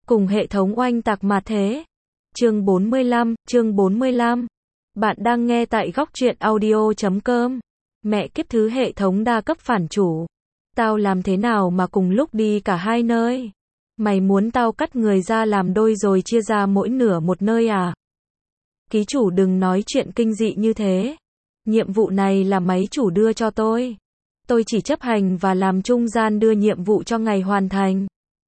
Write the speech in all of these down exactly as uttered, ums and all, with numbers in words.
cùng hệ thống oanh tạc mà thế. Chương bốn mươi lăm, chương bốn mươi lăm. Bạn đang nghe tại góc truyện audio chấm com. Mẹ kiếp thứ hệ thống đa cấp phản chủ. Tao làm thế nào mà cùng lúc đi cả hai nơi? Mày muốn tao cắt người ra làm đôi rồi chia ra mỗi nửa một nơi à? Ký chủ đừng nói chuyện kinh dị như thế. Nhiệm vụ này là máy chủ đưa cho tôi. Tôi chỉ chấp hành và làm trung gian đưa nhiệm vụ cho ngày hoàn thành.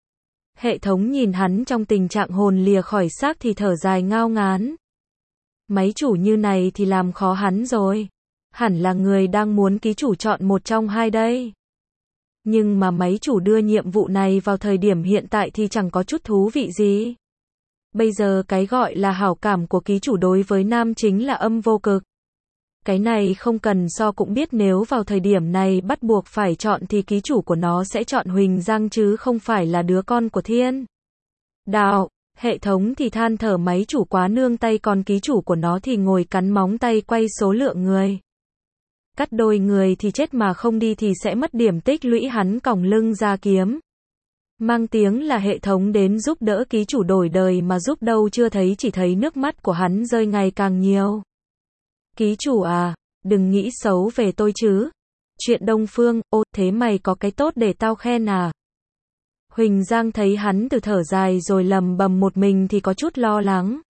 Hệ thống nhìn hắn trong tình trạng hồn lìa khỏi xác thì thở dài ngao ngán. Máy chủ như này thì làm khó hắn rồi. Hẳn là người đang muốn ký chủ chọn một trong hai đây. Nhưng mà máy chủ đưa nhiệm vụ này vào thời điểm hiện tại thì chẳng có chút thú vị gì. Bây giờ cái gọi là hảo cảm của ký chủ đối với nam chính là âm vô cực. Cái này không cần so cũng biết nếu vào thời điểm này bắt buộc phải chọn thì ký chủ của nó sẽ chọn Huỳnh Giang chứ không phải là đứa con của Thiên Đạo. Hệ thống thì than thở máy chủ quá nương tay còn ký chủ của nó thì ngồi cắn móng tay quay số lượng người. Cắt đôi người thì chết mà không đi thì sẽ mất điểm tích lũy hắn còng lưng ra kiếm. Mang tiếng là hệ thống đến giúp đỡ ký chủ đổi đời mà giúp đâu chưa thấy chỉ thấy nước mắt của hắn rơi ngày càng nhiều. Ký chủ à, đừng nghĩ xấu về tôi chứ. Chuyện Đông Phương, ô thế mày có cái tốt để tao khen à? Huỳnh Giang thấy hắn từ thở dài rồi lầm bầm một mình thì có chút lo lắng.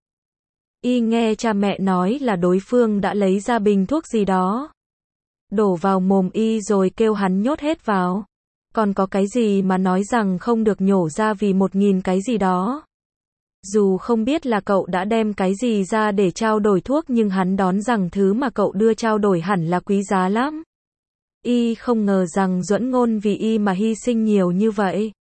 Y nghe cha mẹ nói là đối phương đã lấy ra bình thuốc gì đó. Đổ vào mồm y rồi kêu hắn nhốt hết vào. Còn có cái gì mà nói rằng không được nhổ ra vì một nghìn cái gì đó. Dù không biết là cậu đã đem cái gì ra để trao đổi thuốc nhưng hắn đoán rằng thứ mà cậu đưa trao đổi hẳn là quý giá lắm. Y không ngờ rằng Duẫn Ngôn vì y mà hy sinh nhiều như vậy.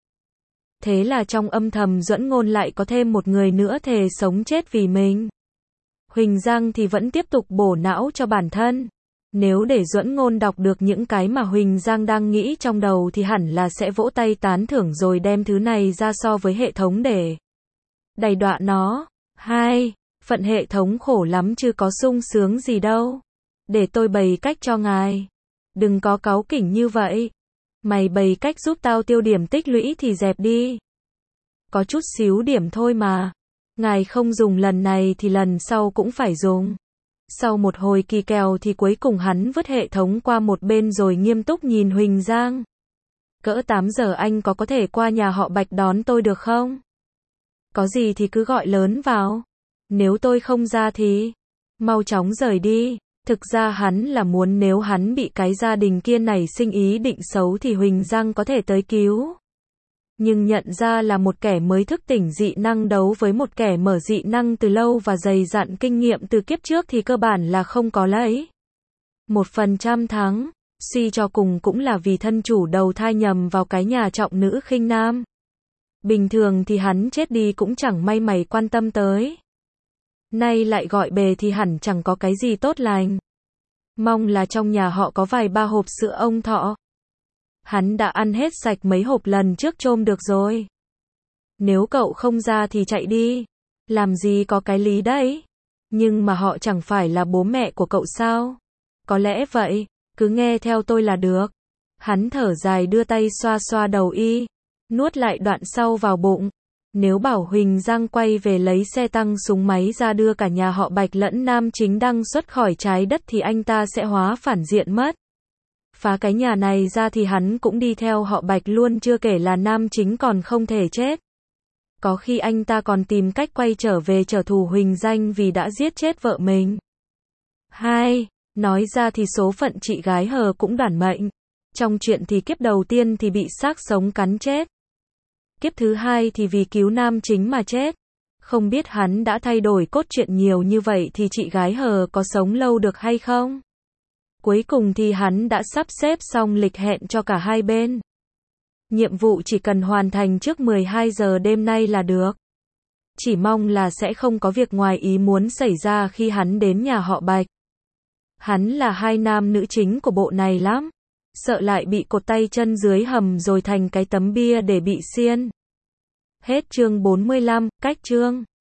Thế là trong âm thầm Duẫn Ngôn lại có thêm một người nữa thề sống chết vì mình. Huỳnh Giang thì vẫn tiếp tục bổ não cho bản thân. Nếu để Duẫn Ngôn đọc được những cái mà Huỳnh Giang đang nghĩ trong đầu thì hẳn là sẽ vỗ tay tán thưởng rồi đem thứ này ra so với hệ thống để đầy đọa nó. Hai, phận hệ thống khổ lắm chứ có sung sướng gì đâu. Để tôi bày cách cho ngài. Đừng có cáu kỉnh như vậy. Mày bày cách giúp tao tiêu điểm tích lũy thì dẹp đi. Có chút xíu điểm thôi mà. Ngài không dùng lần này thì lần sau cũng phải dùng. Sau một hồi kỳ kèo thì cuối cùng hắn vứt hệ thống qua một bên rồi nghiêm túc nhìn Huỳnh Giang. Cỡ tám giờ anh có có thể qua nhà họ Bạch đón tôi được không? Có gì thì cứ gọi lớn vào. Nếu tôi không ra thì mau chóng rời đi. Thực ra hắn là muốn nếu hắn bị cái gia đình kia nảy sinh ý định xấu thì Huỳnh Giang có thể tới cứu. Nhưng nhận ra là một kẻ mới thức tỉnh dị năng đấu với một kẻ mở dị năng từ lâu và dày dặn kinh nghiệm từ kiếp trước thì cơ bản là không có lấy. Một phần trăm thắng, suy cho cùng cũng là vì thân chủ đầu thai nhầm vào cái nhà trọng nữ khinh nam. Bình thường thì hắn chết đi cũng chẳng may mày quan tâm tới. Nay lại gọi bề thì hẳn chẳng có cái gì tốt lành. Mong là trong nhà họ có vài ba hộp sữa ông Thọ. Hắn đã ăn hết sạch mấy hộp lần trước chôm được rồi. Nếu cậu không ra thì chạy đi. Làm gì có cái lý đấy. Nhưng mà họ chẳng phải là bố mẹ của cậu sao? Có lẽ vậy, cứ nghe theo tôi là được. Hắn thở dài đưa tay xoa xoa đầu y. Nuốt lại đoạn sau vào bụng. Nếu bảo Huỳnh Giang quay về lấy xe tăng súng máy ra đưa cả nhà họ Bạch lẫn nam chính Đăng xuất khỏi trái đất thì anh ta sẽ hóa phản diện mất. Phá cái nhà này ra thì hắn cũng đi theo họ Bạch luôn chưa kể là nam chính còn không thể chết. Có khi anh ta còn tìm cách quay trở về trả thù Huỳnh Giang vì đã giết chết vợ mình. Hai, nói ra thì số phận chị gái hờ cũng đoản mệnh. Trong chuyện thì kiếp đầu tiên thì bị xác sống cắn chết. Kiếp thứ hai thì vì cứu nam chính mà chết. Không biết hắn đã thay đổi cốt truyện nhiều như vậy thì chị gái hờ có sống lâu được hay không? Cuối cùng thì hắn đã sắp xếp xong lịch hẹn cho cả hai bên. Nhiệm vụ chỉ cần hoàn thành trước mười hai giờ đêm nay là được. Chỉ mong là sẽ không có việc ngoài ý muốn xảy ra khi hắn đến nhà họ Bạch. Hắn là hai nam nữ chính của bộ này lắm. Sợ lại bị cột tay chân dưới hầm rồi thành cái tấm bia để bị xiên. Hết chương bốn mươi lăm, cách chương.